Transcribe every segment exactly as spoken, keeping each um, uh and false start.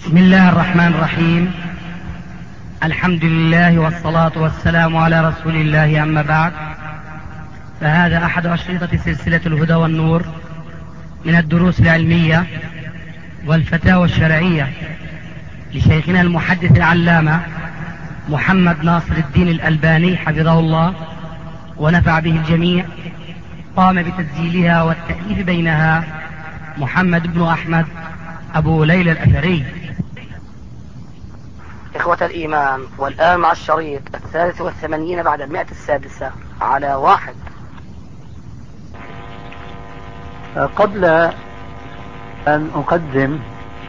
بسم الله الرحمن الرحيم. الحمد لله والصلاة والسلام على رسول الله، أما بعد، فهذا أحد أشرطة سلسلة الهدى والنور من الدروس العلمية والفتاوى الشرعية لشيخنا المحدث العلامة محمد ناصر الدين الألباني حفظه الله ونفع به الجميع. قام بتسجيلها والتأليف بينها محمد بن أحمد أبو ليلى الأثري. إخوة الإيمان، والآن مع الشريط الثالث والثمانين بعد المئة السادسة على واحد. قبل أن أقدم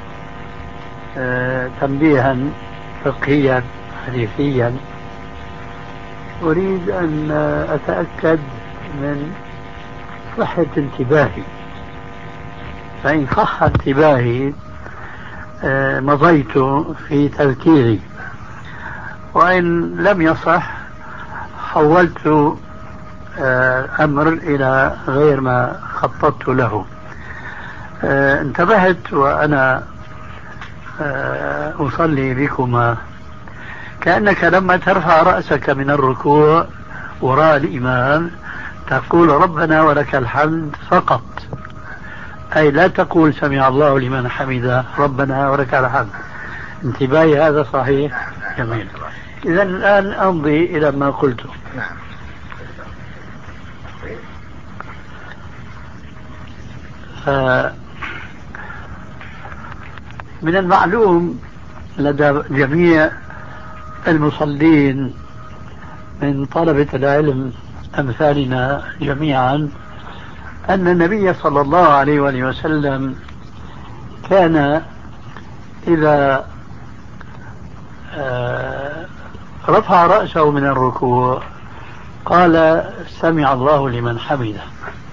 تنبيها فقهيا حديثيا، أريد أن أتأكد من صحة انتباهي، فإن صح انتباهي مضيت في تذكيري، وإن لم يصح حولت أمر إلى غير ما خططت له. انتبهت وأنا أصلي بكما كأنك لما ترفع رأسك من الركوع وراء الإمام تقول ربنا ولك الحمد فقط، أي لا تقول سمع الله لمن حمده ربنا ولك الحمد. انتباهي هذا صحيح؟ جميل. إذن الآن أمضي إلى ما قلته. من المعلوم لدى جميع المصلين من طلبة العلم أمثالنا جميعا أن النبي صلى الله عليه وآله وسلم كان إذا رفع رأسه من الركوع قال سمع الله لمن حمده،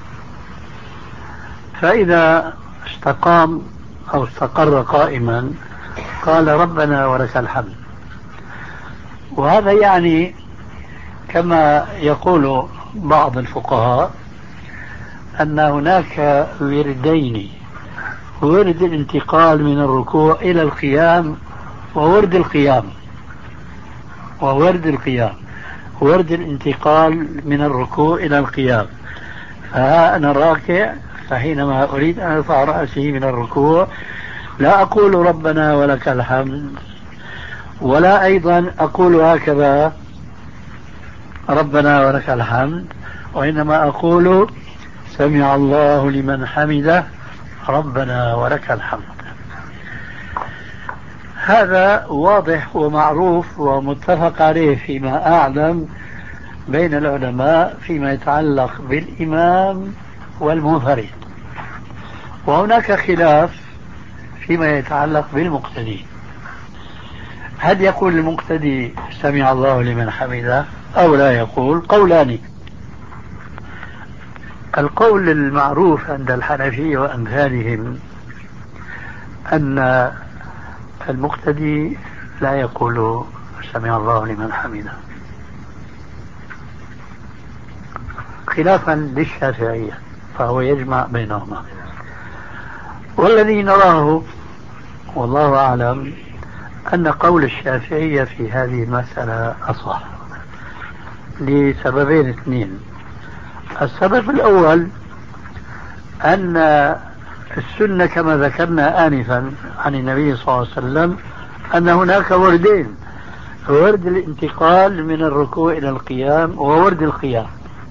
فإذا استقام أو استقر قائما قال ربنا ولك الحمد. وهذا يعني كما يقول بعض الفقهاء أن هناك وردين: ورد الانتقال من الركوع إلى القيام، وورد القيام وورد القيام ورد الانتقال من الركوع إلى القيام. فها أنا راكع، فحينما أريد أن أرفع رأسي من الركوع لا أقول ربنا ولك الحمد، ولا أيضا أقول هكذا ربنا ولك الحمد، وإنما أقول سمع الله لمن حمده ربنا ولك الحمد. هذا واضح ومعروف ومتفق عليه فيما أعلم بين العلماء فيما يتعلق بالإمام والمنفرد، وهناك خلاف فيما يتعلق بالمقتدي. هل يقول المقتدي سمع الله لمن حمده أو لا يقول؟ قولان. القول المعروف عند الحنفية وأمثالهم أن المقتدي لا يقول سمع الله لمن حمده، خلافا للشافعية، فهو يجمع بينهما. والذي نراه والله أعلم أن قول الشافعية في هذه المسألة أصح لسببين اثنين. السبب الأول أن السنة كما ذكرنا آنفا عن النبي صلى الله عليه وسلم أن هناك وردين: ورد الانتقال من الركوع إلى القيام وورد القيام.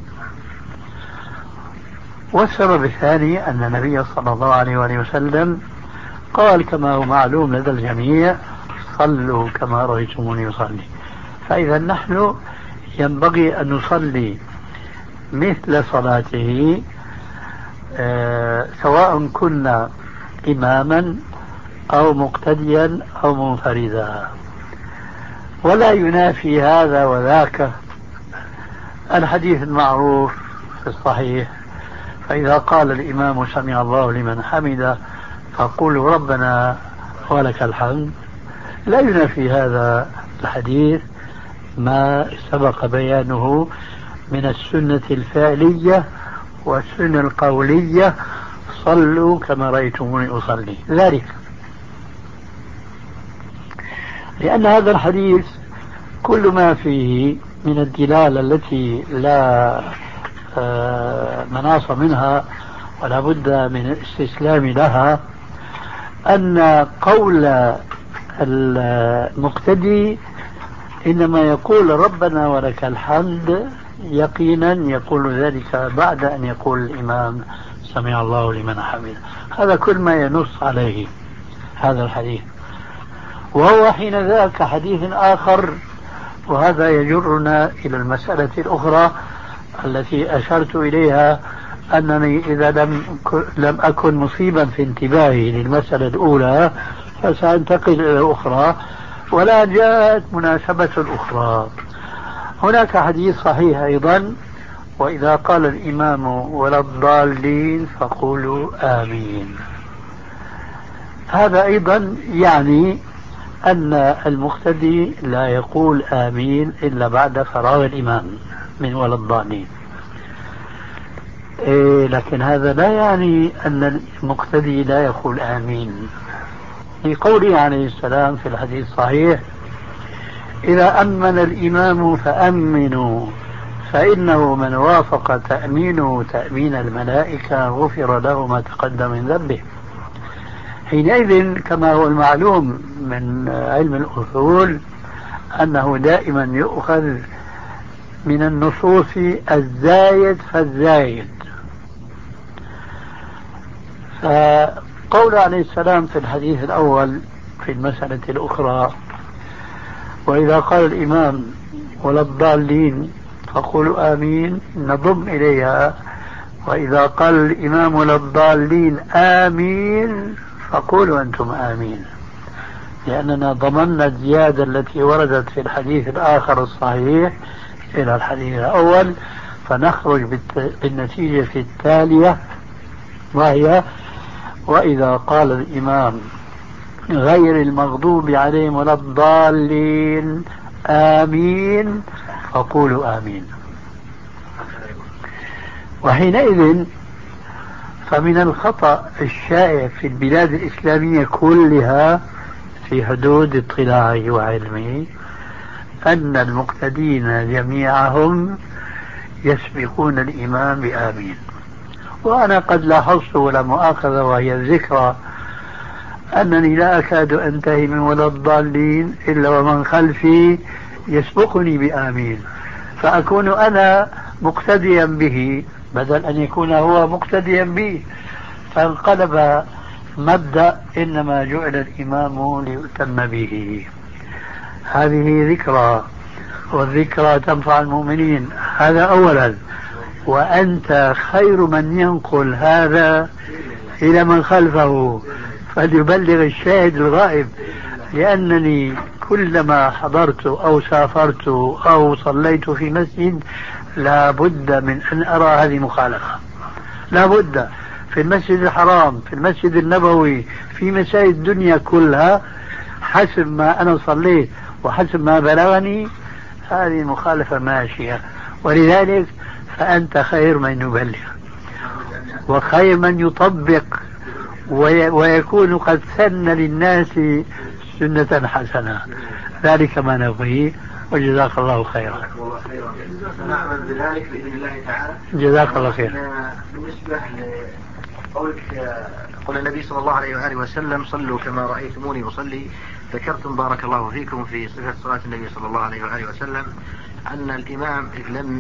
والسبب الثاني أن النبي صلى الله عليه وآله وسلم قال كما هو معلوم لدى الجميع صلوا كما رأيتموني أصلي. فإذا نحن ينبغي أن نصلي مثل صلاته آه سواء كنا إماما أو مقتديا أو منفردا، ولا ينافي هذا وذاك الحديث المعروف في الصحيح: فإذا قال الإمام سمع الله لمن حمده فقولوا ربنا ولك الحمد. لا ينافي هذا الحديث ما سبق بيانه من السنة الفعلية والسنة القولية: صلوا كما رأيتموني أصلي. ذلك لأن هذا الحديث كل ما فيه من الدلالة التي لا مناص منها ولا بد من الاستسلام لها، أن قول المقتدي إنما يقول ربنا ولك الحمد يقينا يقول ذلك بعد أن يقول الإمام سمع الله لمن حمده. هذا كل ما ينص عليه هذا الحديث. وهو حين ذاك حديث آخر، وهذا يجرنا إلى المسألة الأخرى التي أشرت إليها، أنني إذا لم لم أكن مصيبا في انتباهي للمسألة الأولى فسأنتقل إلى الأخرى، ولا جاءت مناسبة الأخرى. هناك حديث صحيح أيضا: وإذا قال الإمام ولا الضالين فقولوا آمين. هذا أيضا يعني أن المقتدي لا يقول آمين إلا بعد فراغ الإمام من ولا الضالين. إيه، لكن هذا لا يعني أن المقتدي لا يقول آمين. في قوله عليه السلام في الحديث الصحيح: إذا أمن الإمام فأمنوا فإنه من وافق تأمينه تأمين الملائكة غفر له ما تقدم من ذنبه. حينئذ كما هو المعلوم من علم الأصول أنه دائما يؤخذ من النصوص الزايد فالزايد. فقول عليه السلام في الحديث الأول في المسألة الأخرى: وإذا قال الإمام ولا الضالين فقولوا آمين، نضم إليها: وإذا قال الإمام ولا الضالين آمين فقولوا أنتم آمين، لأننا ضمننا الزيادة التي وردت في الحديث الآخر الصحيح إلى الحديث الأول، فنخرج بالنتيجة التالية، وهي: وإذا قال الإمام غير المغضوب عليهم ولا الضالين آمين فقولوا آمين. وحينئذ فمن الخطأ الشائع في البلاد الإسلامية كلها في حدود اطلاعه وعلمه أن المقتدين جميعهم يسبقون الإمام بآمين. وأنا قد لاحظت ولا مؤاخذة وهي الذكرى أنني لا أكاد أنتهي من ولا الضالين إلا ومن خلفي يسبقني بآمين، فأكون أنا مقتديا به بدل أن يكون هو مقتديا بي، فانقلب مبدأ إنما جعل الإمام ليؤتم به. هذه ذكرى، والذكرى تنفع المؤمنين، هذا أولا. وأنت خير من ينقل هذا إلى من خلفه فليبلغ الشاهد الغائب، لأنني كلما حضرت أو سافرت أو صليت في مسجد لا بد من أن أرى هذه مخالفة، لا بد، في المسجد الحرام، في المسجد النبوي، في مساجد الدنيا كلها، حسب ما أنا صليت وحسب ما بلغني هذه المخالفة ماشية. ولذلك فأنت خير من يبلغ وخير من يطبق ويكون قد سن للناس سنة حسنة. ذلك ما نبغيه، وجزاك الله خيرا. نعمل بذلك بإذن الله تعالى. جزاك الله خير. بالنسبة لقولك قول النبي صلى الله عليه وآله وسلم: صلوا كما رأيتموني أصلي، ذكرتم بارك الله فيكم في صفة صلاة النبي صلى الله عليه وآله وسلم أن الإمام لم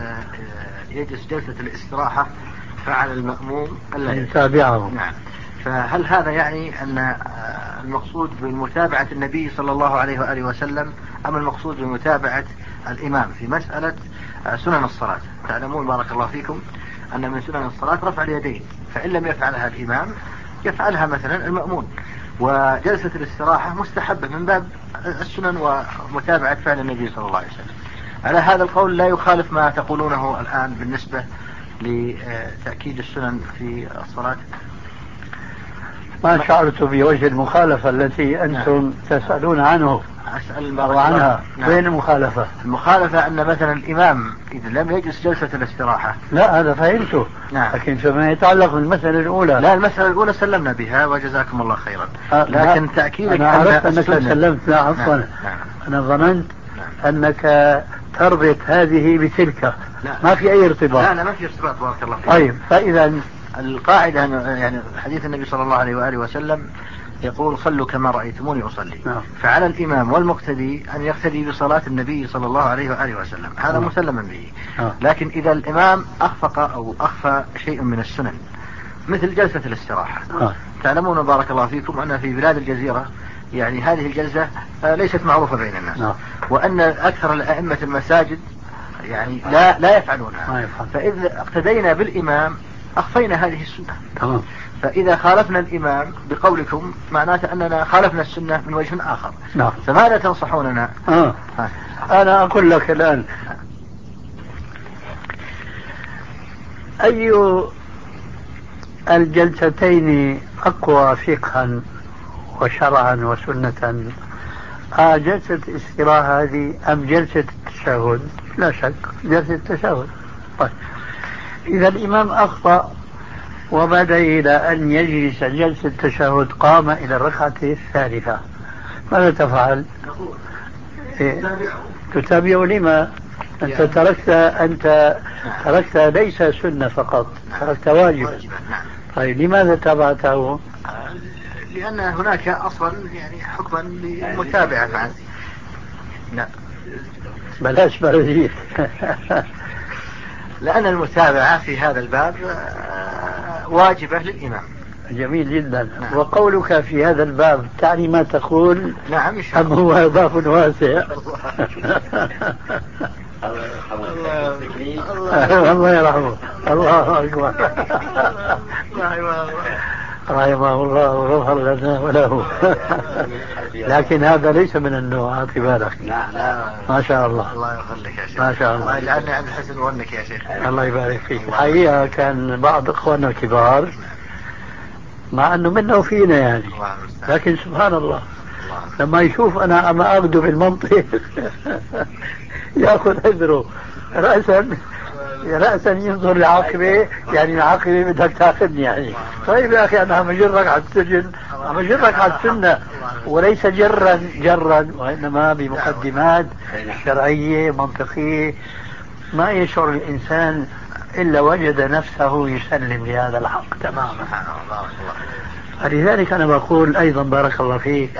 يجلس جلسة الاستراحة فعل المأموم ألا يتابعه. نعم. فهل هذا يعني أن المقصود بمتابعة النبي صلى الله عليه وآله وسلم أم المقصود بمتابعة الإمام في مسألة سنن الصلاة؟ تعلمون بارك الله فيكم أن من سنن الصلاة رفع اليدين، فإن لم يفعلها الإمام يفعلها مثلا المأمون، وجلسة الاستراحة مستحبة من باب السنن ومتابعة فعل النبي صلى الله عليه وسلم. على هذا القول لا يخالف ما تقولونه الآن بالنسبة لتأكيد السنن في الصلاة؟ ما شعرت بوجه المخالفة التي أنتم تسألون عنه. أسأل عنها. نعم. وين المخالفة؟ المخالفة أن مثلا الإمام إذا لم يجلس جلسة الاستراحة. لا هذا فهمته. نعم. لكن فيما يتعلق بالمسألة الأولى. لا المسألة الأولى سلمنا بها وجزاكم الله خيرا. أه لكن تأكيدك أنا عرفت أنك سلمت. لا عفوا. نعم. نعم. أنا ظننت نعم. أنك تربط هذه بتلك. لا. ما في أي ارتباط. لا لا ما في ارتباط بارك الله فيك. طيب فإذا القاعدة يعني حديث النبي صلى الله عليه وآله وسلم يقول صلوا كما رأيتموني أصلي. نعم. فعلى الإمام والمقتدي أن يقتدي بصلاة النبي صلى الله عليه وآله وسلم هذا نعم. مسلما به. نعم. لكن إذا الإمام أخفق أو أخفى شيء من السنن مثل جلسة الاستراحة. نعم. تعلمون بارك الله فيكم أن في بلاد الجزيرة يعني هذه الجلسة ليست معروفة بين الناس. نعم. وأن أكثر الأئمة المساجد يعني لا لا يفعلونها. فإذا اقتدينا بالإمام أخفينا هذه السنة. تمام. فإذا خالفنا الإمام بقولكم معناته أننا خالفنا السنة من وجه آخر. نعم. فماذا تنصحوننا؟ آه. أنا أقول لك الآن أي الجلستين أقوى فقها وشرعا وسنة؟ آه جلسة الاستراحة هذه أم جلسة التشهد؟ لا شك جلسة التشهد. طيب إذا الإمام أخطأ وبدأ إلى أن يجلس جلسة التشهد قام إلى الركعة الثالثة ماذا تفعل؟ إيه؟ تتابعه. لما؟ أنت تركت أنت تركت ليس سنة فقط تركت واجبا. طيب لماذا تابعته؟ لأن هناك أصلا يعني حكما للمتابعة فعلا. لا بلاش برديد. لأن المتابعة في هذا الباب واجبة للإمام. جميل جدا. نعم. وقولك في هذا الباب تعني ما تقول. نعم إن شاء الله. أم هو إضاف واسع. الله يرحمه. الله أكبر. رحمه الله وغفر لنا وله. لكن هذا ليس من النوع. أعطي بالك. ما شاء الله. الله يخليك يا شيخ. ما شاء الله. الله يجعلني عند حسن ظنك يا شيخ. الله يبارك فيك. الحقيقة كان بعض إخواننا الكبار مع أنه منا وفينا يعني لكن سبحان الله لما يشوف أنا أما أخذه بالمنطق يأخذ حذره رأسا رأسا ينظر لعاقبه يعني العاقبة بدك تأخذني يعني. طيب يا أخي أنا عم أجرك على السجن عم أجرك على السنة وليس جرا جرا وإنما بمقدمات شرعية منطقية ما يشعر الإنسان إلا وجد نفسه يسلم لهذا الحق تماما. فلذلك أنا بقول أيضا بارك الله فيك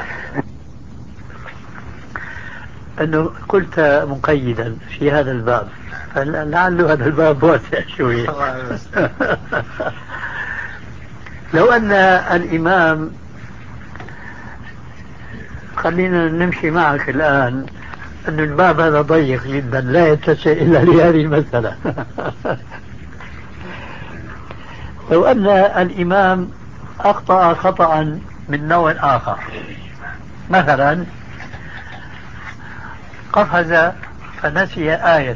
أنه قلت مقيدا في هذا الباب لعل هذا الباب واسع شوية. لو أن الإمام خلينا نمشي معك الآن أن الباب هذا ضيق جدا لا يتسع إلا لهذه المسألة. لو أن الإمام أخطأ خطأ من نوع آخر مثلا قفز فنسي آية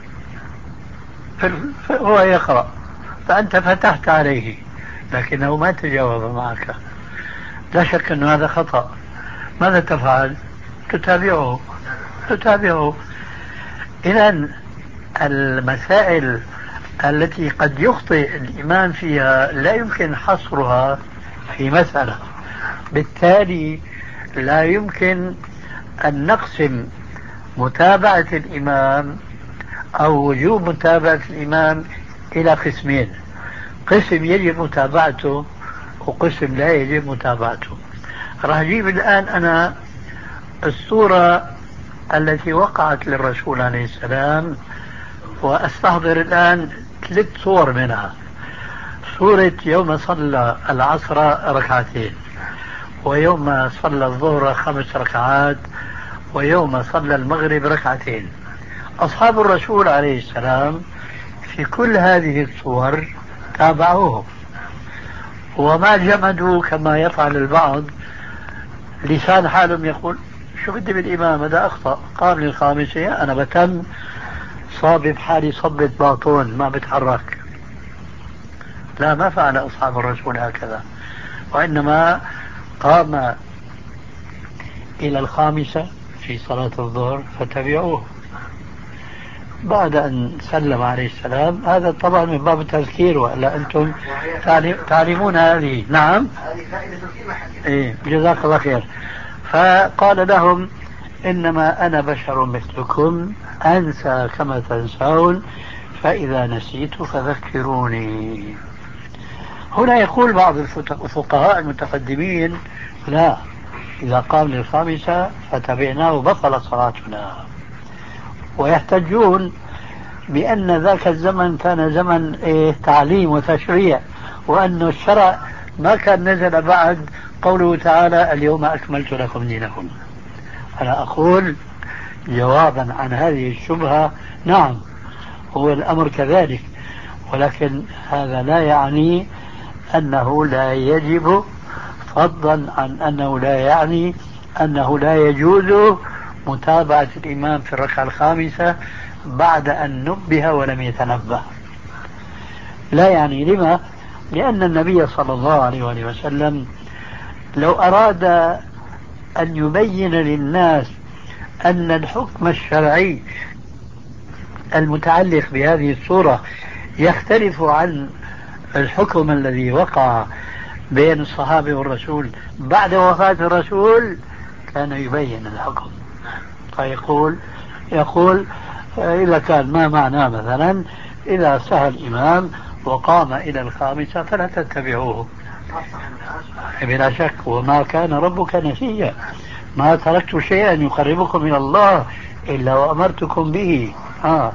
فهو يقرأ فأنت فتحت عليه لكنه ما تجاوب معك لا شك أن هذا خطأ. ماذا تفعل؟ تتابعه تتابعه. إذن المسائل التي قد يخطئ الإمام فيها لا يمكن حصرها في مسألة بالتالي لا يمكن أن نقسم متابعة الإمام أو وجوب متابعة الإمام إلى قسمين قسم يجب متابعته وقسم لا يجب متابعته. راح أجيب الآن أنا الصورة التي وقعت للرسول عليه السلام وأستحضر الآن ثلاث صور منها. صورة يوم صلى العصر ركعتين ويوم صلى الظهر خمس ركعات ويوم صلى المغرب ركعتين. أصحاب الرسول عليه السلام في كل هذه الصور تابعوه وما جمدوا كما يفعل البعض لسان حالهم يقول شو بدي بالإمام هذا أخطأ قال للخامسة أنا بتم صابب حالي صبة باطون ما بتحرك. لا ما فعل أصحاب الرسول هكذا وإنما قام إلى الخامسة في صلاة الظهر فتبعوه. بعد أن سلم عليه السلام، هذا طبعا من باب التذكير، ولا أنتم تعلمون هذه. نعم، هذه فائدة في محلها. إيه، جزاك الله خير. فقال لهم إنما أنا بشر مثلكم أنسى كما تنسون، فإذا نسيت فذكروني. هنا يقول بعض الفقهاء المتقدمين لا، إذا قام للخامسة فتبعناه بطل صلاتنا، ويحتجون بأن ذاك الزمن كان زمن إيه تعليم وتشريع، وأن الشرع ما كان نزل بعد قوله تعالى اليوم أكملت لكم دينكم. أنا أقول جوابا عن هذه الشبهة، نعم هو الأمر كذلك، ولكن هذا لا يعني أنه لا يجب، فضلا عن أنه لا يعني أنه لا يجوز متابعة الإمام في الركعة الخامسة بعد أن نبه ولم يتنبه. لا يعني. لما؟ لأن النبي صلى الله عليه وسلم لو أراد أن يبين للناس أن الحكم الشرعي المتعلق بهذه الصورة يختلف عن الحكم الذي وقع بين الصحابة والرسول بعد وفاة الرسول، كان يبين الحكم. فيقول يقول إذا كان ما معناه مثلا إذا سهى الإمام وقام إلى الخامسة فلا تتبعوه بلا شك، وما كان ربك نسيا، ما تركت شيئا يقربكم إلى الله إلا وأمرتكم به. آه.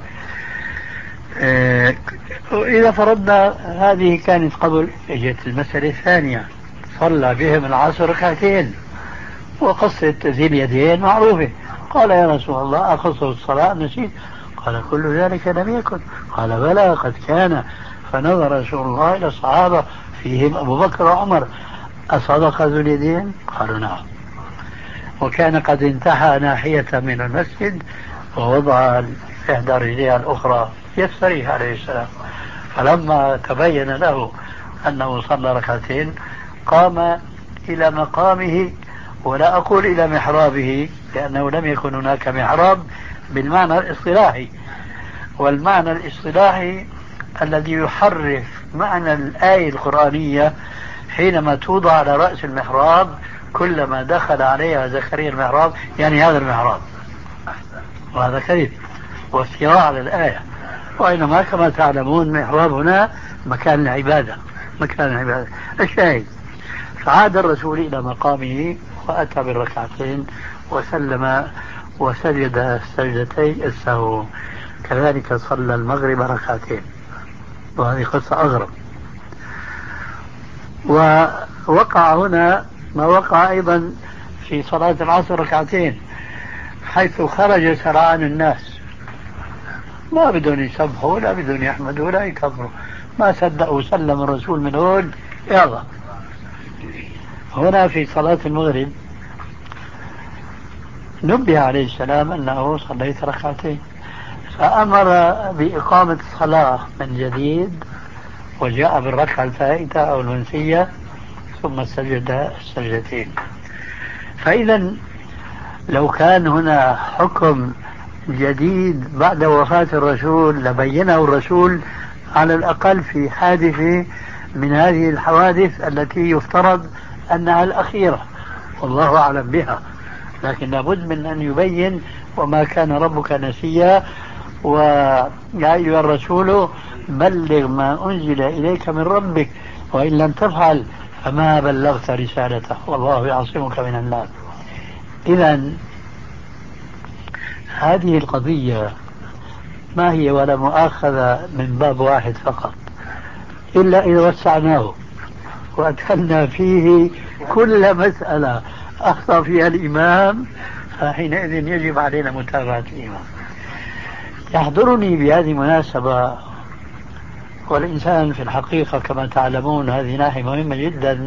إذا فرضنا هذه كانت قبل، اجت المسألة الثانية، صلى بهم العصر ركعتين وقصة ذي اليدين معروفة. قال يا رسول الله أقصر الصلاة نسيت؟ قال كل ذلك لم يكن. قال بلى قد كان. فنظر رسول الله إلى الصحابة فيهم أبو بكر وعمر، أصدق ذو اليدين؟ قالوا نعم. وكان قد انتهى ناحية من المسجد ووضع إحدى رجليها الأخرى يستريح عليه السلام. فلما تبين له أنه صلى ركعتين قام إلى مقامه، ولا أقول إلى محرابه لأنه لم يكن هناك محراب بالمعنى الاصطلاحي، والمعنى الاصطلاحي الذي يحرف معنى الآية القرآنية حينما توضع على رأس المحراب كلما دخل عليها زكريا المحراب، يعني هذا المحراب، وهذا كذب وافتراء على الآية. وإنما كما تعلمون محراب هنا مكان العبادة، مكان العبادة. الشاهد، فعاد الرسول إلى مقامه وأتى بالركعتين وسلم وسجد سجدتي السهو. كذلك صلى المغرب ركعتين، وهذه قصة أغرب. ووقع هنا ما وقع أيضا في صلاة العصر ركعتين، حيث خرج سرعان الناس، ما بدون يسبحوا ولا بدون يحمدوا ولا يكبروا، ما صدقوا سلم الرسول من هون يلا. هنا في صلاة المغرب نبه عليه السلام أنه صليت ركعتين، فأمر بإقامة الصلاة من جديد وجاء بالركعة الفائتة أو المنسية ثم سجد السجدتين. فإذا لو كان هنا حكم جديد بعد وفاة الرسول لبينه الرسول على الأقل في حادثة من هذه الحوادث التي يفترض أنها الأخيرة والله أعلم بها، لكن لابد من أن يبين وما كان ربك نسيا، ويا أيها الرسول بلغ ما أنزل إليك من ربك وإن لم تفعل فما بلغت رسالته والله يعصمك من الناس. إذن هذه القضية ما هي ولا مؤاخذة من باب واحد فقط، إلا إذا وسعناه وأدخلنا فيه كل مسألة أخطأ فيها الإمام، فحينئذ يجب علينا متابعة الإمام. يحضرني بهذه المناسبة، والإنسان في الحقيقة كما تعلمون هذه ناحية مهمة جدا،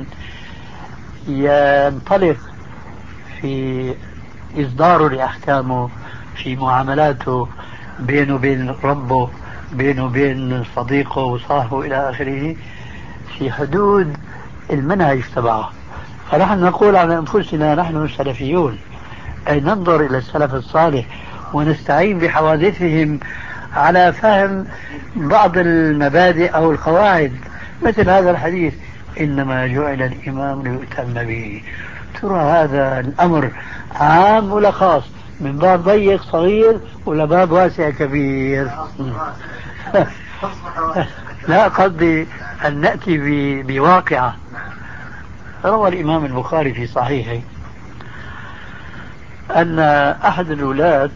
ينطلق في إصداره لأحكامه في معاملاته بينه وبين ربه، بينه وبين صديقه وصاحبه إلى آخره، في حدود المنهج تبعه. فنحن نقول على أنفسنا نحن السلفيون أي ننظر إلى السلف الصالح ونستعين بحوادثهم على فهم بعض المبادئ أو القواعد، مثل هذا الحديث إنما جعل الإمام ليؤتم به. ترى هذا الأمر عام ولا خاص؟ من باب ضيق صغير ولا باب واسع كبير؟ لا، قصدي أن نأتي بواقعة. روى الإمام البخاري في صحيحه أن أحد الولاة،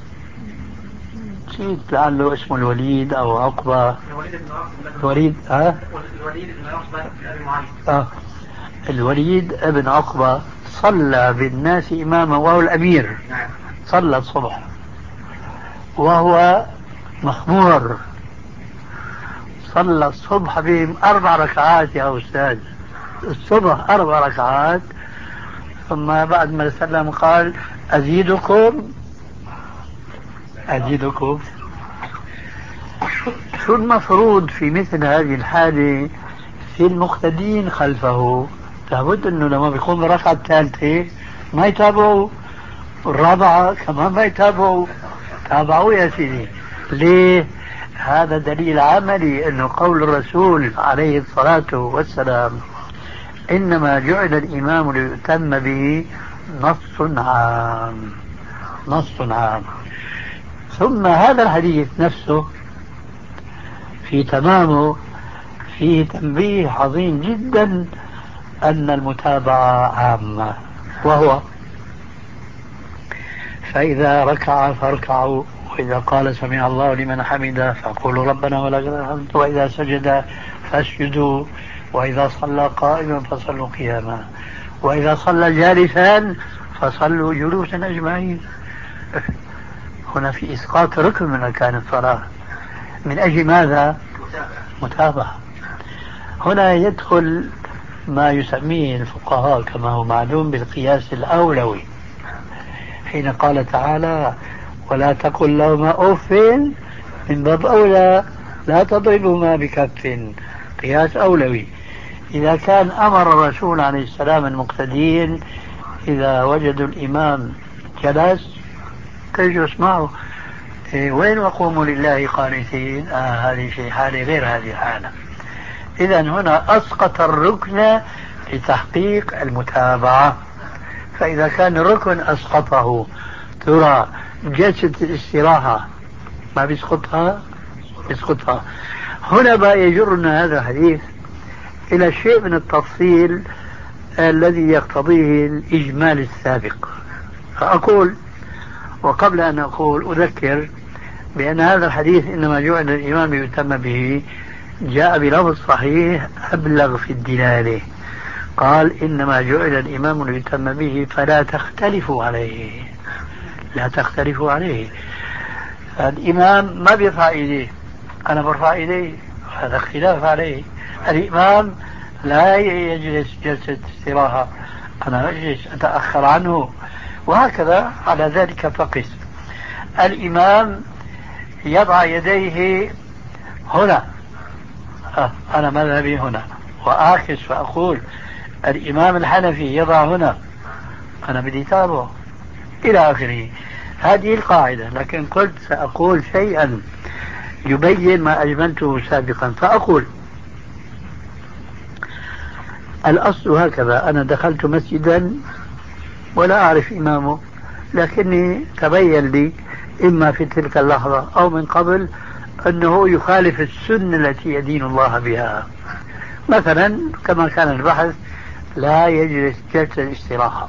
نسيت لعله اسمه الوليد أو عقبة، الوليد ها؟ الوليد بن عقبة بن أبي معيط. آه الوليد بن عقبة صلى بالناس إماما وهو الأمير، صلى الصبح وهو مخمور، صلى الصبح بهم أربع ركعات يا أستاذ، الصبح أربع ركعات. ثم بعد ما سلم قال أزيدكم أزيدكم شو المفروض في مثل هذه الحالة في المقتدين خلفه؟ لابد أنه لما بيقوم بالركعة الثالثة ما يتابعوا، الرابعة كمان ما يتابعوا، تابعوا يا سيدي. ليه؟ هذا دليل عملي أنه قول الرسول عليه الصلاة والسلام إنما جعل الإمام ليؤتم به نص عام، نص عام. ثم هذا الحديث نفسه في تمامه فيه تنبيه عظيم جدا أن المتابعة عامة، وهو فإذا ركع فاركعوا، وإذا قال سمع الله لمن حمده فقولوا ربنا ولك الحمد، وإذا سجد فاسجدوا، وإذا صلى قائما فصلوا قياما، وإذا صلى جالسا فصلوا جلوسا أجمعين. هنا في إسقاط ركن من أركان الصلاة من أجل ماذا؟ متابعة. هنا يدخل ما يسميه الفقهاء كما هو معلوم بالقياس الأولوي، حين قال تعالى ولا تقل لهما أف، من باب أولى لا تضربهما بكف، قياس أولوي. إذا كان أمر الرسول عليه السلام المقتدين إذا وجدوا الإمام جلس تجلس معه، إيه وين وقوموا لله قانتين؟ آه هذه شيء حالة غير هذه الحالة. إذا هنا أسقط الركن لتحقيق المتابعة. فإذا كان الركن أسقطه، ترى جلسة الاستراحة ما بيسقطها؟ بيسقطها. هنا بقى يجرنا هذا الحديث إلى شيء من التفصيل الذي يقتضيه الإجمال السابق. فأقول، وقبل أن أقول أذكر بأن هذا الحديث إنما جعل الإمام يتم به جاء بلفظ صحيح أبلغ في الدلالة، قال إنما جعل الإمام ليتم به فلا تختلفوا عليه، لا تختلفوا عليه. الإمام ما بيرفع إيديه، أنا برفع إيديه، هذا اختلاف عليه. الإمام لا يجلس جلسة استراحة، أنا أجلس أتأخر عنه، وهكذا على ذلك فقس. الإمام يضع يديه هنا، أه أنا مذهبي هنا، وآخذ فأقول الإمام الحنفي يضع هنا، أنا بدي تابعه إلى آخره. هذه القاعدة. لكن قلت سأقول شيئا يبين ما أجملته سابقا، فأقول الأصل هكذا: أنا دخلت مسجدا ولا أعرف إمامه، لكني تبين لي إما في تلك اللحظة أو من قبل أنه يخالف السنة التي يدين الله بها. مثلا كما كان البحث لا يجلس جلسة الاستراحة،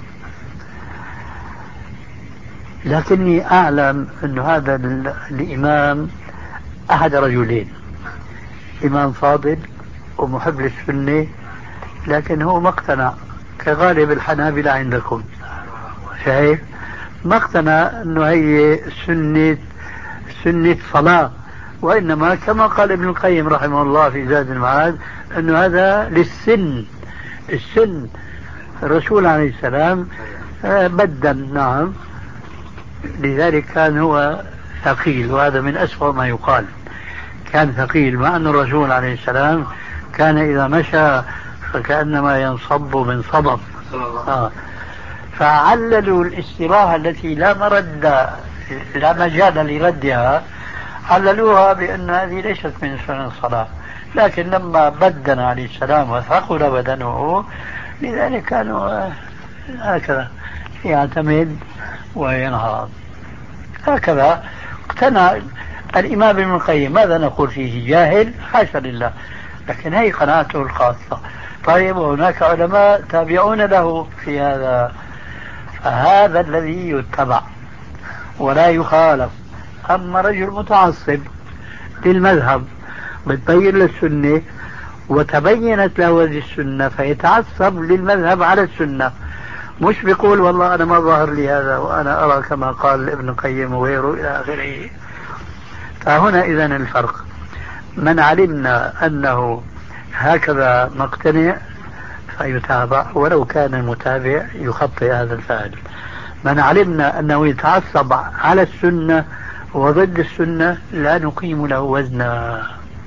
لكني أعلم أن هذا الإمام أحد رجلين، إمام فاضل ومحب للسنة، لكن هو ما اقتنع كغالب الحنابلة عندكم، شايف؟ ما اقتنع أنه هي سنة سنة صلاة، وإنما كما قال ابن القيم رحمه الله في زاد المعاد أنه هذا للسن، السن. الرسول عليه السلام بدل، نعم، لذلك كان هو ثقيل، وهذا من أسوأ ما يقال، كان ثقيل، مع أن الرسول عليه السلام كان إذا مشى فكأنما ينصب من صبب. آه. فعللوا الاستراحة التي لا مرد لا مجال لردها، عللوها بأن هذه ليست من سنن الصلاة. لكن لما بدن عليه السلام وثقل بدنه لذلك كانوا هكذا يعتمد وينهض هكذا. اقتنع الإمام ابن القيم. ماذا نقول فيه؟ جاهل؟ حاشا لله، لكن هي قناعته الخاصة. طيب، وهناك علماء تابعون له في هذا، فهذا الذي يتبع ولا يخالف. أما رجل متعصب للمذهب بتبين للسنة وتبينت له هذه السنة فيتعصب للمذهب على السنة، مش بيقول والله أنا ما ظهر لي هذا وأنا أرى كما قال ابن القيم وغيره إلى آخره. فهنا إذن الفرق. من علمنا أنه هكذا مقتنع فيتابع ولو كان المتابع يخطئ هذا الفعل. من علمنا أنه يتعصب على السنة وضد السنة لا نقيم له وزنا،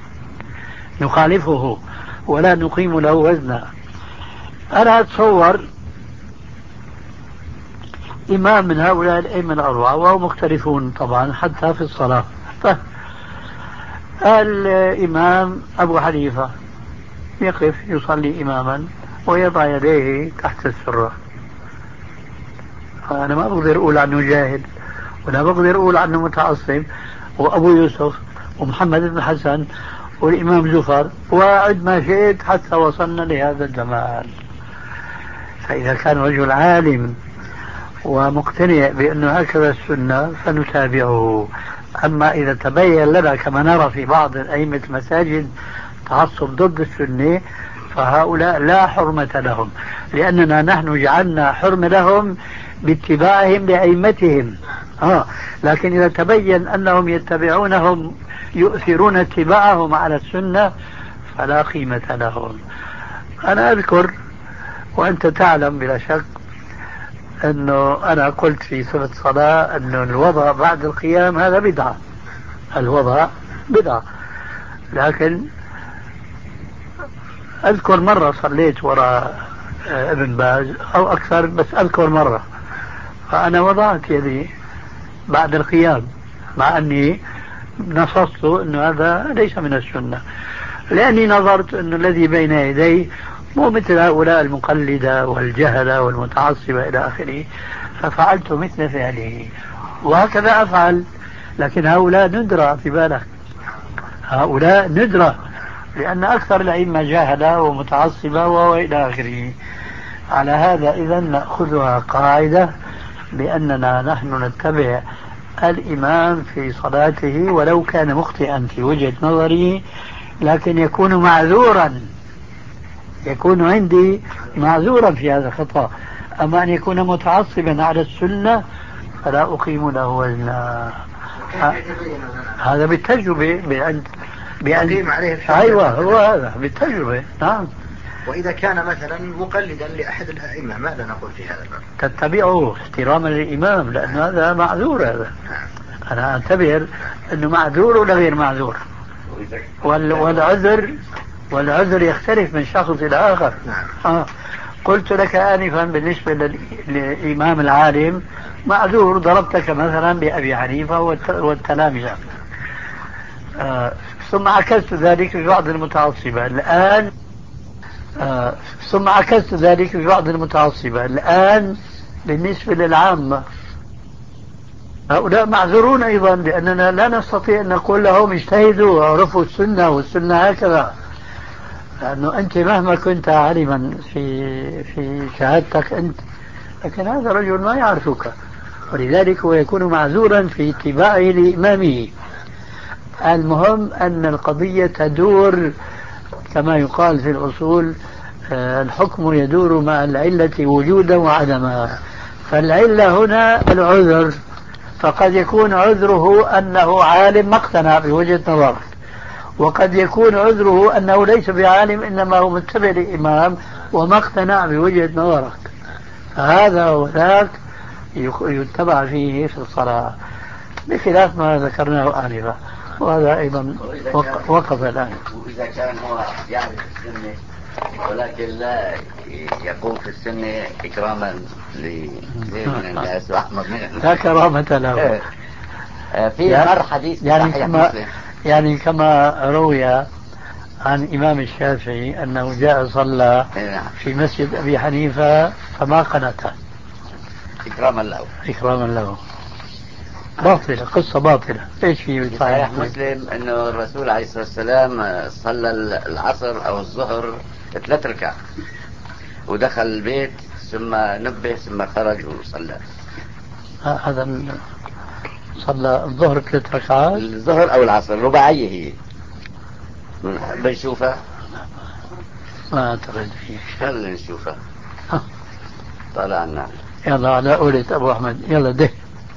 نخالفه ولا نقيم له وزنا. أنا أتصور إمام من هؤلاء الأئمة الأربعة وهم مختلفون طبعا حتى في الصلاة. الإمام أبو حنيفة يقف يصلي إماما ويضع يديه تحت السرة. أنا ما بقدر أقول عنه جاهل ولا بقدر أقول عنه متعصب. وأبو يوسف ومحمد بن حسن والإمام زفر وعد ما شئت حتى وصلنا لهذا الجمال. فإذا كان رجل عالم ومقتنع بأنه هكذا السنة فنتابعه. أما إذا تبين لنا كما نرى في بعض أئمة المساجد تعصب ضد السنة فهؤلاء لا حرمة لهم، لأننا نحن جعلنا حرمة لهم باتباعهم لأئمتهم. آه. لكن إذا تبين أنهم يتبعونهم يؤثرون اتباعهم على السنة فلا قيمة لهم. أنا أذكر وأنت تعلم بلا شك أنه أنا قلت في صفة الصلاة أنه الوضع بعد القيام هذا بدعة، الوضع بدعة. لكن أذكر مرة صليت وراء ابن باز أو أكثر، بس أذكر مرة فأنا وضعت يدي بعد القيام مع أني نصصت أنه هذا ليس من السنة، لأني نظرت أن الذي بين يدي مو مثل هؤلاء المقلدة والجهلة والمتعصبة إلى آخره، ففعلت مثل فعله وهكذا أفعل. لكن هؤلاء ندرة في بالك، هؤلاء ندرة، لأن أكثر الأئمة جاهلة ومتعصبة وإلى آخره. على هذا إذن نأخذها قاعدة بأننا نحن نتبع الإمام في صلاته ولو كان مخطئا في وجهة نظره، لكن يكون معذورا، يكون عندي معذورا في هذا الخطأ. أما أن يكون متعصبا على السنة فلا أقيم له وزنا. هذا بالتجربة بأن بأن أيوة هو هذا بالتجربة. نعم. وإذا كان مثلا مقلدا لأحد الأئمة ماذا نقول في هذا الباب؟ تتبعه احتراما للإمام، لأن هذا معذور. هذا أنا أعتبر أنه معذور ولا غير معذور، والعذر والعذر يختلف من شخص إلى آخر. آه. قلت لك آنفا بالنسبة للإمام العالم معذور، ضربتك مثلا بأبي حنيفة والتلامذة. آه. ثم عكست ذلك في بعض المتعصبة الآن آه. ثم عكست ذلك في بعض المتعصبة الآن بالنسبة للعامة. هؤلاء معذورون أيضا، لأننا لا نستطيع أن نقول لهم اجتهدوا وعرفوا السنة والسنة هكذا، لأنه أنت مهما كنت عالما في في شهادتك أنت، لكن هذا الرجل ما يعرفك، ولذلك هو يكون معذورا في اتباعه لإمامه. المهم أن القضية تدور كما يقال في الأصول، الحكم يدور مع العلة وجودا وعدما. فالعلة هنا العذر، فقد يكون عذره أنه عالم ما اقتنع بوجهة نظرك، وقد يكون عذره أنه ليس بعالم إنما هو متبع للإمام وما اقتنع بوجهة نظرك. هذا وذاك يتبع فيه في الصلاة، بخلاف ما ذكرناه آنفا، وهذا أيضا وقف الآن. وإذا كان هو يعرف السنة ولكن لا يقوم في السنة إكراما لزيد من الناس وأحمد من الناس. لا كرامة له. في مر حديث يعني كما مسلم. يعني كما روي عن إمام الشافعي أنه جاء صلى في مسجد أبي حنيفة فما قنته إكراما له. إكراما له. باطلة، قصة باطلة. إيش في صحيح مسلم أنه الرسول عليه الصلاة والسلام صلى العصر أو الظهر ثلاث ركعات ودخل البيت ثم نبه ثم خرج وصلى. هذا صلى الظهر ثلاث ركعات. الظهر أو العصر رباعية هي. بنشوفها. ما أعتقد فيه. خلينا نشوفها. طلعنا. يلا على قولة أبو أحمد. يلا ده.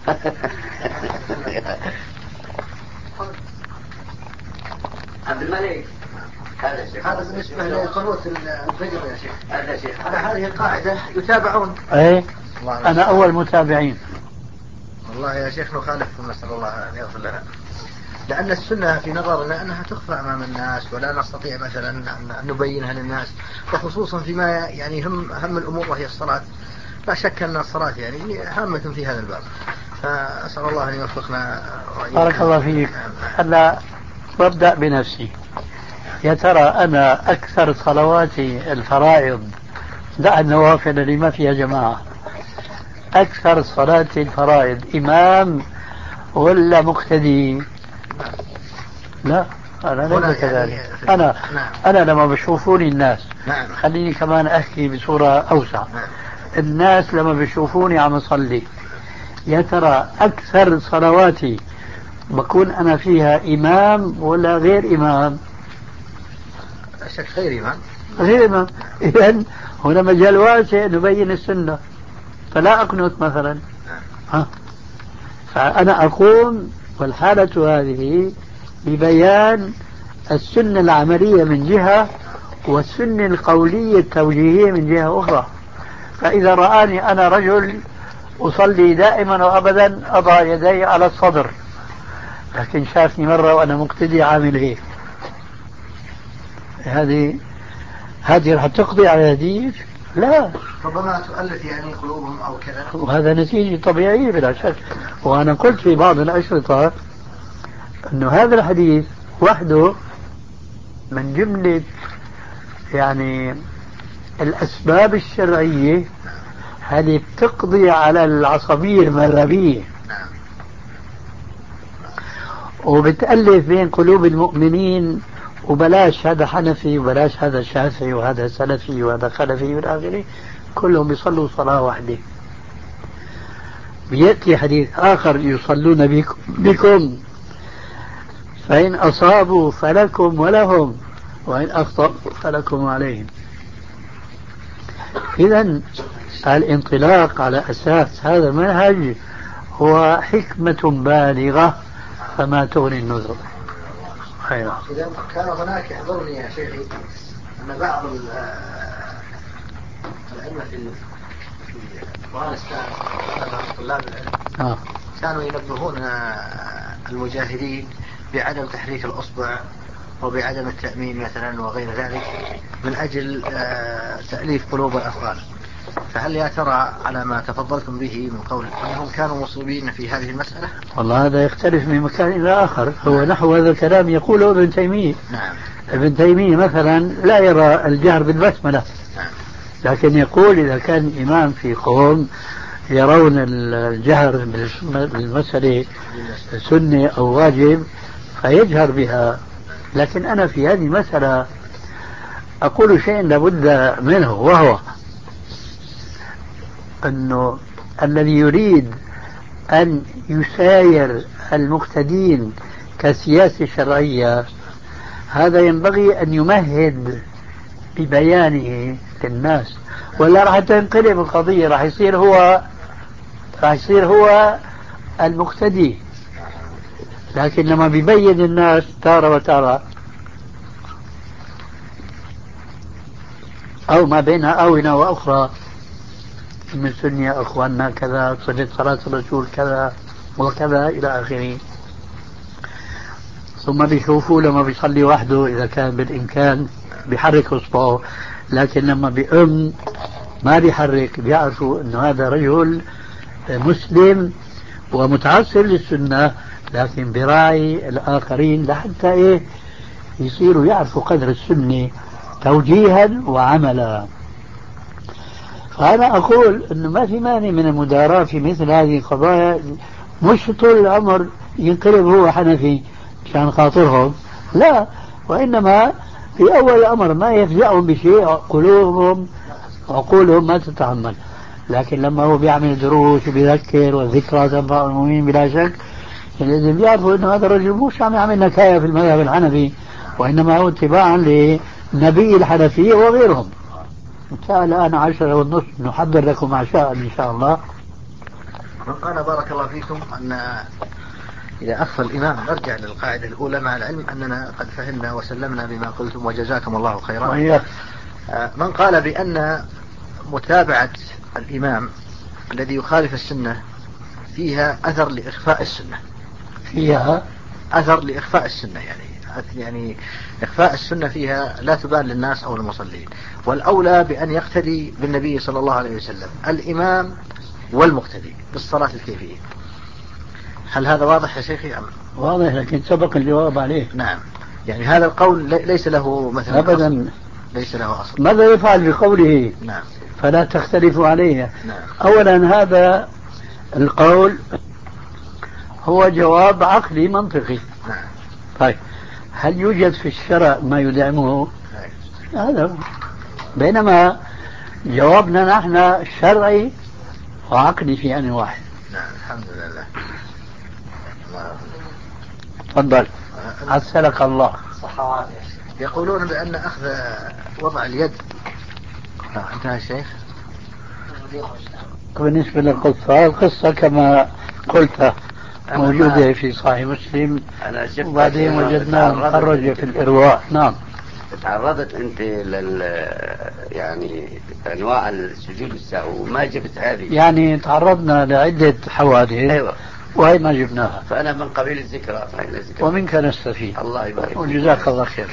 عبد الملك. هذا شيخ. هذا بالنسبة لقنوت الفجر يا شيخ. هذا شيخ. على هذه القاعدة يتابعون. ايه أنا أول متابعين. والله يا شيخ نخالف، نسأل الله أن يغفر لنا. لأن السنة في نظرنا أنها تخفى أمام الناس ولا نستطيع مثلا أن نبينها للناس، وخصوصا فيما يعني هم هم الأمور وهي الصلاة. لا شك أن الصلاة يعني هامة في هذا الباب، فأسأل الله أن يوفقنا. بارك الله فيك. هلا ببدأ بنفسي. يا ترى أنا أكثر صلواتي الفرائض، دع النوافل اللي ما فيها جماعة، أكثر صلاة الفرائض إمام ولا مقتدي؟ لا أنا ليس كذلك. أنا أنا لما بشوفوني الناس، خليني كمان أحكي بصورة أوسع. الناس لما بيشوفوني عم أصلي، يا ترى أكثر صلواتي بكون أنا فيها إمام ولا غير إمام؟ شك غير إمام. غير إمام. إذن هنا مجال واسع نبين السنة، فلا أقنط مثلا. ها. فأنا أقوم والحالة هذه ببيان السنة العملية من جهة والسنة القولية التوجيهية من جهة أخرى. فإذا رآني أنا رجل أصلي دائما وأبدا أضع يدي على الصدر، لكن شافني مرة وأنا مقتدي عامل هيك، هذه هذه رح تقضي على هذه؟ لا، ربما تؤلف يعني قلوبهم أو كذا، وهذا نتيجة طبيعية بلا شك. وأنا قلت في بعض الأشرطة أنه هذا الحديث وحده من جملة يعني الأسباب الشرعية هذه بتقضي على العصبية المذهبية وبتألف بين قلوب المؤمنين، وبلاش هذا حنفي وبلاش هذا شافعي وهذا سلفي وهذا خلفي والآخرين كلهم يصلوا صلاة واحدة. بيأتي حديث آخر يصلون بكم, بكم فإن أصابوا فلكم ولهم وإن أخطأوا فلكم عليهم. إذن الانطلاق على أساس هذا المنهج هو حكمة بالغة فما تغني النذر. إذا كان هناك يحضرني يا شيخي أن بعض الأئمة في أفغانستان طلاب العلم آه. كانوا ينبهون المجاهدين بعدم تحريك الأصبع وبعدم التأمين مثلا وغير ذلك من أجل تأليف قلوب الأفغان. فهل يا ترى على ما تفضلتم به من قول أنهم كانوا مصيبين في هذه المسألة؟ والله هذا يختلف من مكان إلى آخر. هو نحو هذا الكلام يقوله ابن تيمية. نعم. ابن تيمية مثلا لا يرى الجهر بالبسملة، نعم. لكن يقول إذا كان إمام في قوم يرون الجهر بالمسألة سنة أو واجب فيجهر بها. لكن أنا في هذه المسألة أقول شيء لابد منه، وهو أنه الذي يريد أن يساير المقتدين كسياسة شرعية هذا ينبغي أن يمهد ببيانه للناس، ولا راح تنقلب القضية، راح يصير هو راح يصير هو المقتدي. لكن لما بيبين الناس تارة وتارة أو ما بينها آونة وأخرى من سنة أخواننا كذا، صفة صلاة الرسول كذا وكذا إلى آخره، ثم بيشوفوا لما بيصلي وحده إذا كان بالإمكان بيحرك اصبعه، لكن لما بيأم ما بيحرك، بيعرفوا انه هذا رجل مسلم ومتعصب للسنة، لكن براعي الآخرين لحتى إيه يصيروا يعرفوا قدر السنة توجيها وعملا. فأنا أقول أنه ما في مانع من المداراة في مثل هذه القضايا، مش طول العمر ينقلب هو حنفي عشان خاطرهم، لا، وإنما في أول الأمر ما يفزعهم بشيء، قلوبهم عقولهم ما تتحمل، لكن لما هو بيعمل دروس وبيذكر والذكرى تنفع المؤمنين بلا شك، لازم يعرفوا انه هذا الرجل مش عم يعمل نكاية في المذهب الحنفي، وانما هو اتباعا لنبي الحنفية وغيرهم. ان شاء الله الان عشرة والنصف نحضر لكم عشاء ان شاء الله. قال بارك الله فيكم ان اذا اخفى الامام نرجع للقاعدة الاولى مع العلم اننا قد فهمنا وسلمنا بما قلتم وجزاكم الله خيرا. وإياك. من قال بان متابعة الامام الذي يخالف السنة فيها أثر لإخفاء السنة، فيها أثر لإخفاء السنة، يعني يعني إخفاء السنة فيها لا تبان للناس أو المصلين، والأولى بأن يقتدي بالنبي صلى الله عليه وسلم الإمام والمقتدي بالصلاة الكيفية. هل هذا واضح يا شيخي أم؟ واضح، لكن سبق الجواب عليه. نعم، يعني هذا القول ليس له مثلا أبدا أصل. ليس له أصل. ماذا يفعل بقوله؟ نعم. فلا تختلفوا عليه. نعم. أولا هذا القول هو جواب عقلي منطقي. نعم. طيب هل يوجد في الشرع ما يدعمه؟ نعم. هذا هو. بينما جوابنا نحن شرعي وعقلي في آن واحد. نعم الحمد لله. الله تفضل. عسلك الله. يقولون بأن أخذ وضع اليد. نعم انتهى الشيخ. بالنسبة للقصة، القصة كما قلت موجودة في صحيح مسلم، وبعدين وجدناه مخرجة في الإرواء. نعم. تعرضت أنت لل يعني أنواع السجود السهو وما جبت هذه. يعني تعرضنا لعدة حوادث. أيوة. وهي ما جبناها. فأنا من قبيل الذكرى فإن الذكرى. ومنك نستفيد. الله يبارك. وجزاك الله خير.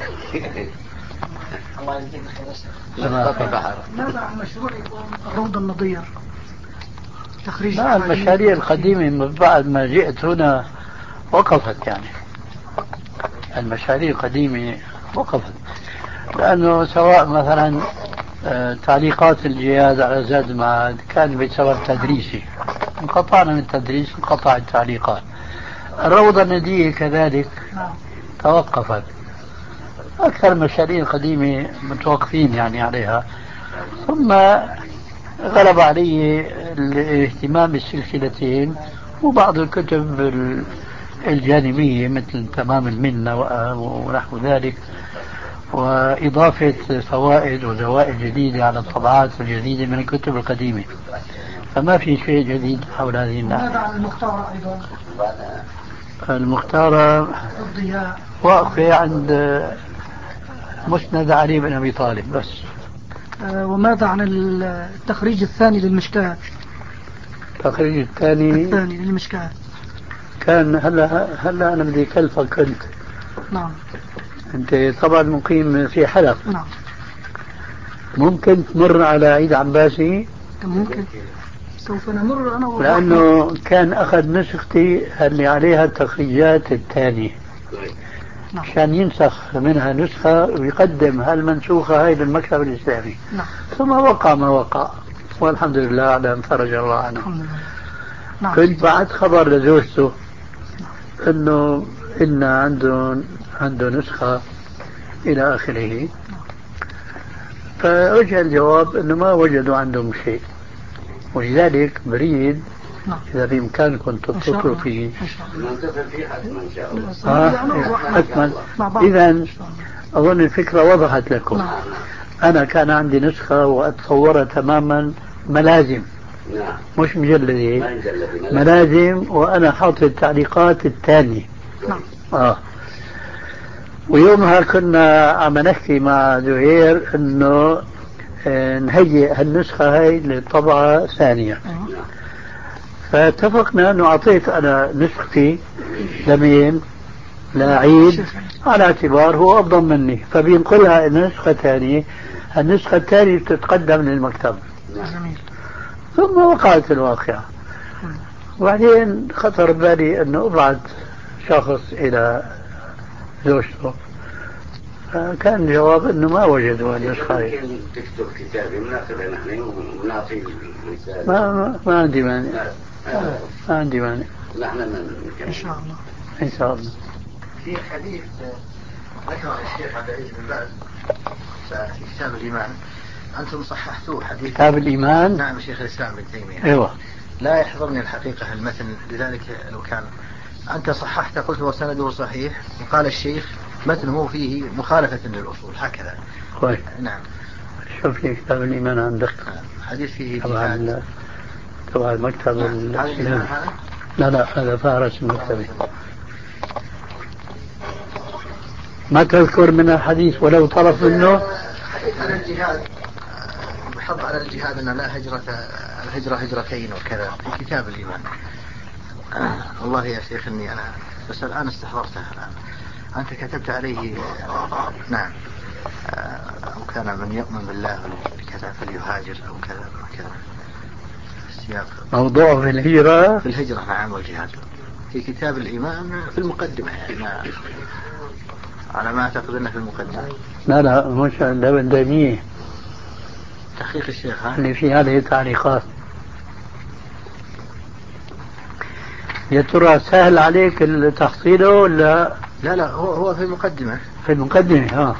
الله يجزيك خير. ماذا عن مشروع الروضة النظير؟ تخريج لا، المشاريع القديمة من بعد ما جئت هنا وقفت، يعني المشاريع القديمة وقفت، لأنه سواء مثلا تعليقات الجهاز على زاد المعاد كان بسبب تدريسي، انقطعنا من التدريس، انقطع التعليقات. الروضة الندية كذلك توقفت. أكثر المشاريع القديمة متوقفين يعني عليها. ثم غلب علي الاهتمام بالسلسلتين وبعض الكتب الجانبية مثل تمام المنة ونحو ذلك، وإضافة فوائد وزوائد جديدة على الطبعات الجديدة من الكتب القديمة، فما في شيء جديد حول هذه الناحية. ماذا عن المختارة أيضا؟ المختارة الضياء واقفة عند مسند علي بن أبي طالب بس. أه وماذا عن التخريج الثاني للمشكاة؟ التخريج الثاني الثاني للمشكاة كان هلا هلا أنا بدي كلفك أنت. نعم. أنت طبعا مقيم في حلب. نعم. ممكن تمر على عيد عباسي؟ ممكن. سوف نمر أنا و... لأنه كان أخذ نسختي اللي عليها التخريجات الثانية. نعم. عشان ينسخ منها نسخة ويقدم هالمنسوخة هاي للمكتب الإسلامي. نعم. ثم وقع ما وقع والحمد لله على ما فرج الله عنه. الحمد لله. نعم. كنت بعد خبر لزوجته انه إن عنده عنده نسخة إلى آخره، فوجه الجواب انه ما وجدوا عندهم شيء، ولذلك بريد نعم. إذا بإمكانكم تتصلوا فيه. ننتظر فيه حتما إن شاء الله. أكمل. إذا أظن الفكرة وضحت لكم. نعم. أنا كان عندي نسخة وأتصورها تماما ملازم. نعم. مش مجلدة، ملازم، وأنا حاطط التعليقات الثانية. نعم. آه. ويومها كنا عم نحكي مع زهير إنه نهيئ هالنسخة هاي للطبعة ثانية. فاتفقنا انه اعطيت انا نسختي لمين؟ لا عيد على اعتبار هو أفضل مني فبينقلها إلى نسخة ثانية. النسخة الثانية تتقدم للمكتب ثم وقعت الواقعة. وبعدين خطر بالي أنه أبعث شخص إلى زوجته فكان الجواب أنه ما وجدوا النسخة. ممكن تكتب كتابي وناخذها نحن ونعطي الرسالة. ما, ما, ما عندي مانع. ما عندي مانع. نحن إن شاء الله. إن شاء الله. في حديث ذكر الشيخ عبد العزيز بن باز في كتاب الإيمان، أنتم صححتوه حديث كتاب الإيمان. نعم شيخ الإسلام ابن تيمية. أيوة. لا يحضرني الحقيقة المتن، لذلك لو كان أنت صححت قلت وسنده صحيح، وقال الشيخ متنه فيه مخالفة للأصول هكذا. كويس. نعم. شوف في كتاب الإيمان عندك حديث فيه طبعا طبعا مكتب نعم. الإسلام. لا لا هذا فارس المكتبي. ما تذكر من الحديث ولو طرف منه؟ حديث عن الجهاد، بحض على الجهاد أن لا هجرة، الهجرة هجرتين وكذا في كتاب الإيمان. آه والله يا شيخ إني أنا بس الآن استحضرته الآن. أنت كتبت عليه نعم آه أو كان من يؤمن بالله كذا فليهاجر أو كذا وكذا. السياق موضوع في الهجرة في الهجرة نعم والجهاد في كتاب الإيمان في المقدمة يعني على ما أعتقد أنه في المقدمة. لا لا مش ابن تيمية تحقيق الشيخ ها؟ اللي في هذه التعليقات. يا ترى سهل عليك تحصيله ولا؟ لا لا هو هو في المقدمة. في المقدمة ها.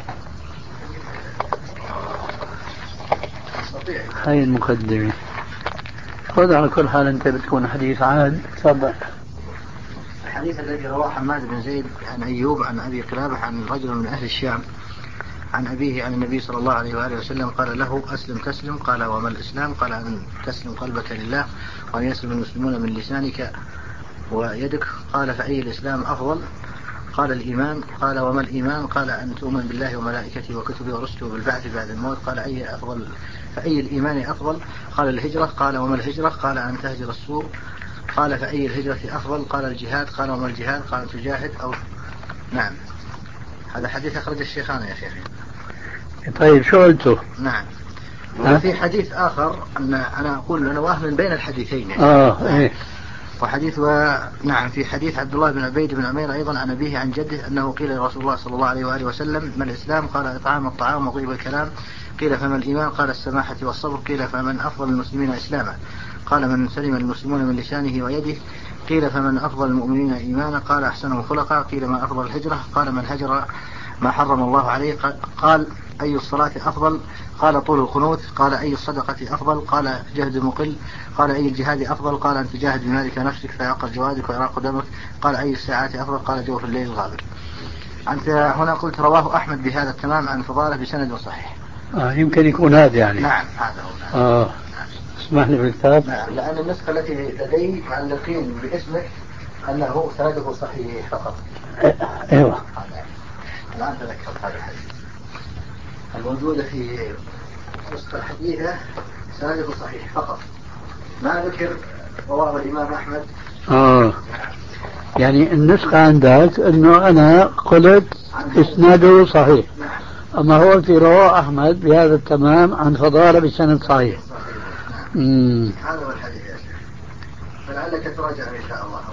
هاي المقدمة. خذ على كل حال أنت بتكون حديث عاد. تفضل. الحديث الذي رواه حماد بن زيد عن أيوب عن أبي قلابة عن رجل من أهل الشام عن أبيه عن النبي صلى الله عليه وآله وسلم قال له أسلم تسلم. قال وما الإسلام؟ قال أن تسلم قلبك لله وأن يسلم المسلمون من لسانك ويدك. قال فأي الإسلام أفضل؟ قال الإيمان. قال وما الإيمان؟ قال أن تؤمن بالله وملائكته وكتبه ورسله بالبعث بعد الموت. قال أي أفضل؟ فأي الإيمان أفضل؟ قال الهجرة. قال وما الهجرة؟ قال أن تهجر السوء. قال فأي الهجرة أفضل؟ قال الجهاد. قال وما الجهاد؟ قال أن تجاهد أو نعم. هذا حديث أخرج الشيخان يا شيخ. طيب شو قلته؟ نعم. وفي حديث آخر أن أنا أقول أنا واهم بين الحديثين يعني. آه إيه. وحديث و... نعم في حديث عبد الله بن عبيد بن عمير أيضا عن أبيه عن جده أنه قيل لرسول الله صلى الله عليه وآله وسلم ما الإسلام؟ قال إطعام الطعام وطيب الكلام. قيل فما الإيمان؟ قال السماحة والصبر. قيل فمن أفضل المسلمين إسلاما؟ قال من سلم المسلمون من لسانه ويده. قيل فمن أفضل المؤمنين إيمانا؟ قال أحسنهم خلقا. قيل ما أفضل الهجرة؟ قال من هجر ما حرم الله عليه. قال أي الصلاة أفضل؟ قال طول القنوت. قال أي الصدقة أفضل؟ قال جهد المقل. قال أي الجهاد أفضل؟ قال أن تجاهد بمالك نفسك فيعقل جوادك ويراق دمك. قال أي الساعات أفضل؟ قال جوف الليل الغابر. أنت هنا قلت رواه أحمد بهذا التمام عن فضالة بسند صحيح. آه يمكن يكون هذا يعني. نعم هذا هو. آه نعم. اسمح لي بالكتاب. نعم لأن النسخة التي لدي معلقين باسمك أنه سنده صحيح فقط. ايوه. الآن تذكرت هذا الحديث الموجودة في نسخة الحديثة سنده صحيح فقط ما ذكر رواه الإمام أحمد. آه يعني النسخة عندك أنه أنا قلت إسناده صحيح أما هو في رواه أحمد بهذا التمام عن فضالة بسند صحيح. امم هذا هو الحديث يا شيخ فلعلك تراجع إن شاء الله.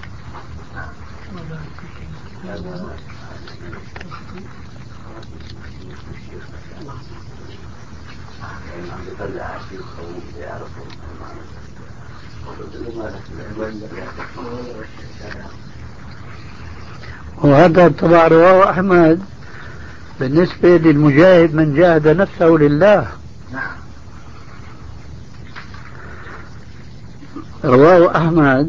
وهذا طبعا رواه أحمد بالنسبة للمجاهد من جاهد نفسه لله. نعم. رواه أحمد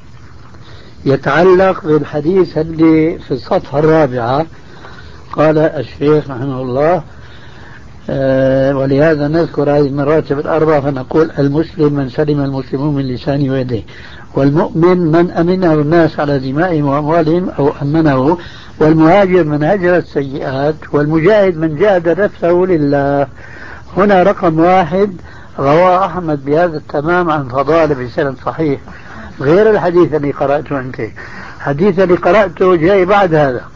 يتعلق بالحديث اللي في الصفحة الرابعة. قال الشيخ رحمه الله آه ولهذا نذكر هذه المراتب الأربعة فنقول المسلم من سلم المسلمون من لسانه ويده والمؤمن من أمنه الناس على دمائهم وأموالهم أو أمنه والمهاجر من هجر السيئات والمجاهد من جاهد نفسه لله. هنا رقم واحد رواه أحمد بهذا التمام عن فضالة بسند صحيح غير الحديث اللي قرأته أنت. الحديث اللي قرأته جاي بعد هذا،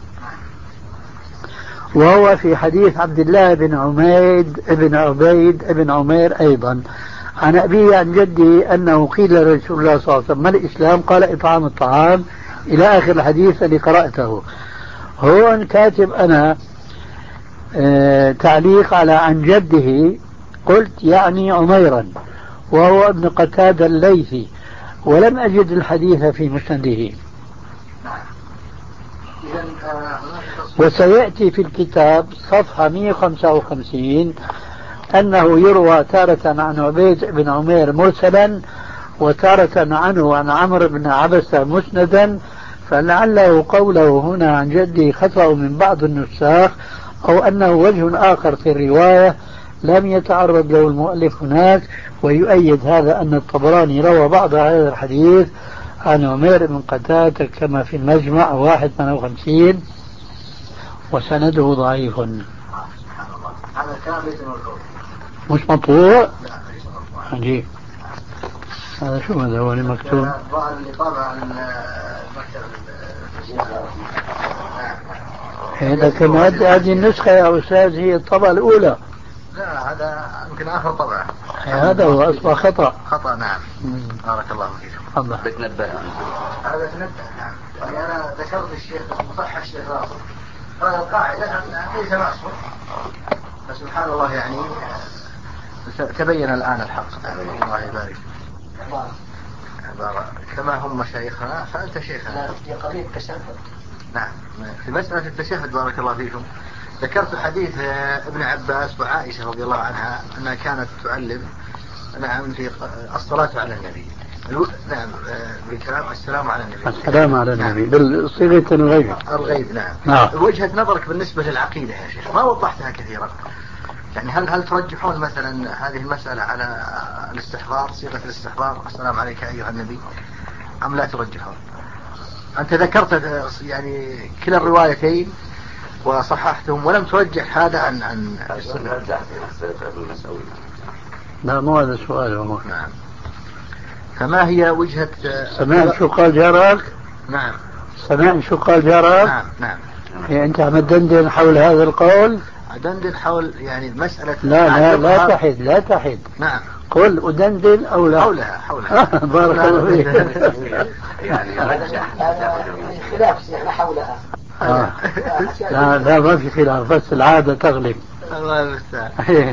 وهو في حديث عبد الله بن عميد ابن عبيد ابن عمير أيضا عن أبيه عن جدي أنه قيل لرسول الله صلى الله عليه وسلم ما الإسلام؟ قال إطعام الطعام إلى آخر الحديث اللي قرأته. هون كاتب أنا آه تعليق على عن جده، قلت يعني عميرا وهو ابن قتادة الليثي، ولم أجد الحديث في مسنده. وسيأتي في الكتاب صفحة مئة وخمسة وخمسين أنه يروى تارة عن عبيد بن عمير مرسلا، وتارة عنه عن عمرو بن عبسة مسندا، فلعله قوله هنا عن جدي خطأ من بعض النساخ، أو أنه وجه آخر في الرواية لم يتعرض له المؤلف هناك. ويؤيد هذا أن الطبراني روى بعض هذا الحديث عن عمير بن قتادة كما في المجمع واحد ثمانية وخمسين، وسنده ضعيف. هذا الكلام ليس مرفوع، مش مطبوع. عجيب. هذا شو هذا هو مكتوب؟ الظاهر اللي طابع المكتب. لكن هذه النسخة يا أستاذ هي الطبعة الأولى. لا هذا يمكن آخر طبعة. هذا هو أصبح خطأ. خطأ نعم. بارك الله فيكم. الله. بتنبه. هذا تنبه نعم. يعني أنا ذكرت الشيخ مصحح الشيخ راسل. هذا القاعدة ليس معصوم. فسبحان الله يعني تبين الآن الحق. الله يبارك. عبارة كما هم مشايخنا فأنت شيخنا. في قضية التشهد. نعم. في مسألة التشهد بارك الله فيكم ذكرت حديث ابن عباس وعائشة رضي الله عنها أنها كانت تعلم نعم في الصلاة على النبي. نعم بالكلام السلام على النبي. السلام على النبي بالصيغة الغيب. الغيب نعم. نعم. وجهة نظرك بالنسبة للعقيدة يا شيخ ما وضحتها كثيرا. يعني هل هل ترجحون مثلا هذه المسألة على الاستحضار صيغة الاستحضار السلام عليك أيها النبي أم لا ترجحون؟ أنت ذكرت يعني كلا الروايتين وصححتهم ولم ترجح هذا عن عن السنة. لا مو هذا السؤال هو. نعم. فما هي وجهة سمعت شو قال جارك؟ نعم. سمعت شو قال جارك؟ نعم نعم. يعني أنت عم تدندن حول هذا القول؟ أدندن حول يعني مسألة. لا لا لا تحد لا تحد. نعم. قل أدندن أو لا؟ حولها حولها. بارك الله فيك. يعني رجح خلاف يعني حولها. آه. لا لا ما في خلاف بس العادة تغلب. الله المستعان.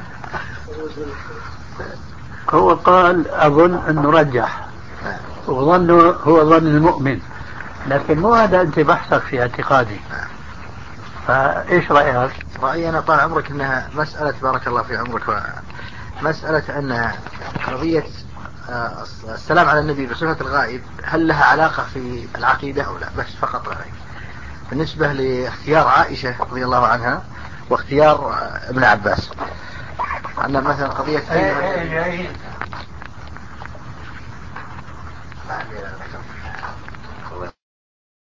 هو قال أظن أنه رجح وظنه هو ظن المؤمن، لكن مو هذا أنت بحثك في اعتقادي. فإيش رأيك؟ رأيي أنا طال عمرك أنها مسألة بارك الله في عمرك مسألة أن قضية السلام على النبي بصفة الغائب هل لها علاقة في العقيدة أو لا؟ بس فقط رأيك. بالنسبة لاختيار عائشة رضي الله عنها واختيار ابن عباس أن مثلا قضية